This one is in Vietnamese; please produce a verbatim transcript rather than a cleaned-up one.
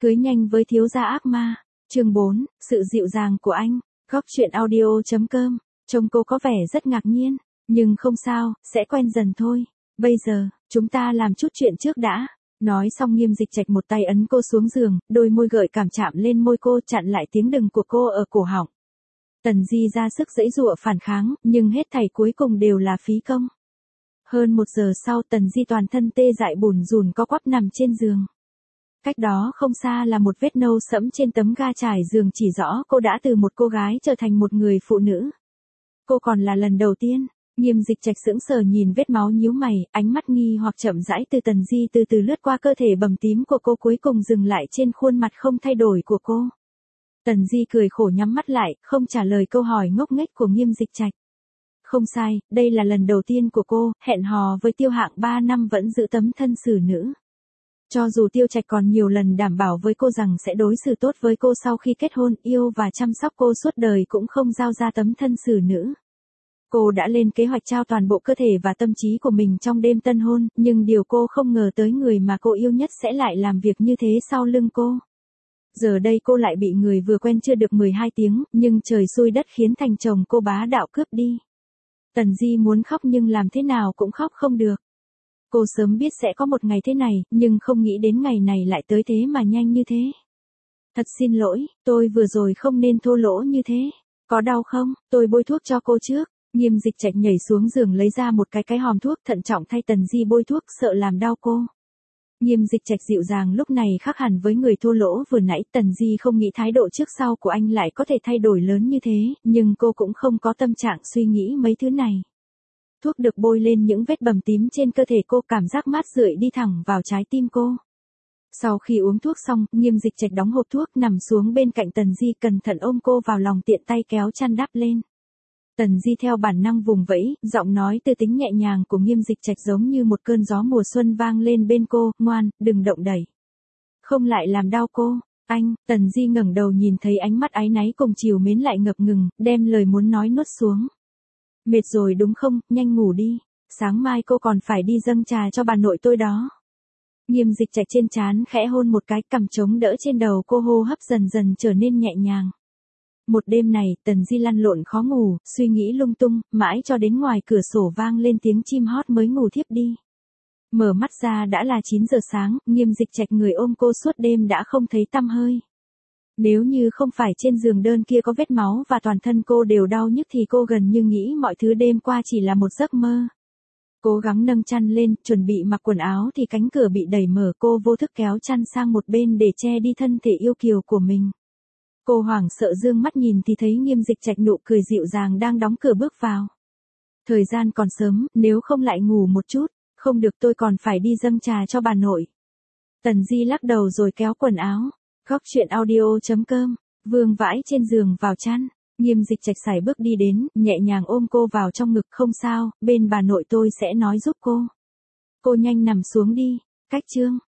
Cưới nhanh với thiếu gia ác ma. Chương bốn, sự dịu dàng của anh. Góc truyện audio.com. Trông cô có vẻ rất ngạc nhiên, nhưng không sao, sẽ quen dần thôi. Bây giờ, chúng ta làm chút chuyện trước đã. Nói xong Nghiêm Dịch Trạch một tay ấn cô xuống giường, đôi môi gợi cảm chạm lên môi cô, chặn lại tiếng đừng của cô ở cổ họng. Tần Di ra sức giãy giụa phản kháng, nhưng hết thảy cuối cùng đều là phí công. Hơn một giờ sau, Tần Di toàn thân tê dại bủn rủn co quắp nằm trên giường. Cách đó không xa là một vết nâu sẫm trên tấm ga trải giường, chỉ rõ cô đã từ một cô gái trở thành một người phụ nữ. Cô còn là lần đầu tiên. Nghiêm Dịch Trạch sững sờ nhìn vết máu, nhíu mày, ánh mắt nghi hoặc chậm rãi từ Tần Di từ từ lướt qua cơ thể bầm tím của cô, cuối cùng dừng lại trên khuôn mặt không thay đổi của cô. Tần Di cười khổ nhắm mắt lại, không trả lời câu hỏi ngốc nghếch của Nghiêm Dịch Trạch. Không sai, đây là lần đầu tiên của cô, hẹn hò với Tiêu Hạng ba năm vẫn giữ tấm thân xử nữ. Cho dù Tiêu Trạch còn nhiều lần đảm bảo với cô rằng sẽ đối xử tốt với cô sau khi kết hôn, yêu và chăm sóc cô suốt đời, cũng không giao ra tấm thân xử nữ. Cô đã lên kế hoạch trao toàn bộ cơ thể và tâm trí của mình trong đêm tân hôn, nhưng điều cô không ngờ tới, người mà cô yêu nhất sẽ lại làm việc như thế sau lưng cô. Giờ đây cô lại bị người vừa quen chưa được mười hai tiếng, nhưng trời xui đất khiến thành chồng cô bá đạo cướp đi. Tần Di muốn khóc nhưng làm thế nào cũng khóc không được. Cô sớm biết sẽ có một ngày thế này, nhưng không nghĩ đến ngày này lại tới thế mà nhanh như thế. Thật xin lỗi, tôi vừa rồi không nên thô lỗ như thế. Có đau không? Tôi bôi thuốc cho cô trước. Nghiêm Dịch Trạch nhảy xuống giường lấy ra một cái cái hòm thuốc, thận trọng thay Tần Di bôi thuốc, sợ làm đau cô. Nghiêm Dịch Trạch dịu dàng lúc này khác hẳn với người thô lỗ vừa nãy. Tần Di không nghĩ thái độ trước sau của anh lại có thể thay đổi lớn như thế, nhưng cô cũng không có tâm trạng suy nghĩ mấy thứ này. Thuốc được bôi lên những vết bầm tím trên cơ thể cô, cảm giác mát rượi đi thẳng vào trái tim cô. Sau khi uống thuốc xong, Nghiêm Dịch Trạch đóng hộp thuốc, nằm xuống bên cạnh Tần Di, cẩn thận ôm cô vào lòng, tiện tay kéo chăn đắp lên. Tần Di theo bản năng vùng vẫy, giọng nói tư tính nhẹ nhàng của Nghiêm Dịch Trạch giống như một cơn gió mùa xuân vang lên bên cô, ngoan, đừng động đẩy. Không lại làm đau cô. Anh. Tần Di ngẩng đầu nhìn thấy ánh mắt áy náy cùng trìu mến lại ngập ngừng, đem lời muốn nói nuốt xuống. Mệt rồi đúng không, nhanh ngủ đi, sáng mai cô còn phải đi dâng trà cho bà nội tôi đó. Nghiêm Dịch Trạch trên trán khẽ hôn một cái, cằm chống đỡ trên đầu cô, hô hấp dần dần trở nên nhẹ nhàng. Một đêm này, Tần Di lăn lộn khó ngủ, suy nghĩ lung tung, mãi cho đến ngoài cửa sổ vang lên tiếng chim hót mới ngủ thiếp đi. Mở mắt ra đã là chín giờ sáng, Nghiêm Dịch Trạch người ôm cô suốt đêm đã không thấy tăm hơi. Nếu như không phải trên giường đơn kia có vết máu và toàn thân cô đều đau nhức thì cô gần như nghĩ mọi thứ đêm qua chỉ là một giấc mơ. Cố gắng nâng chăn lên, chuẩn bị mặc quần áo thì cánh cửa bị đẩy mở, cô vô thức kéo chăn sang một bên để che đi thân thể yêu kiều của mình. Cô hoảng sợ dương mắt nhìn thì thấy Nghiêm Dịch Trạch nụ cười dịu dàng đang đóng cửa bước vào. Thời gian còn sớm, nếu không lại ngủ một chút. Không được, tôi còn phải đi dâng trà cho bà nội. Tần Di lắc đầu rồi kéo quần áo. Góc truyện audio.com. Vương vãi trên giường vào chăn. Nghiêm Dịch Trạch sải bước đi đến, nhẹ nhàng ôm cô vào trong ngực. Không sao, bên bà nội tôi sẽ nói giúp cô. Cô nhanh nằm xuống đi. Cách chương.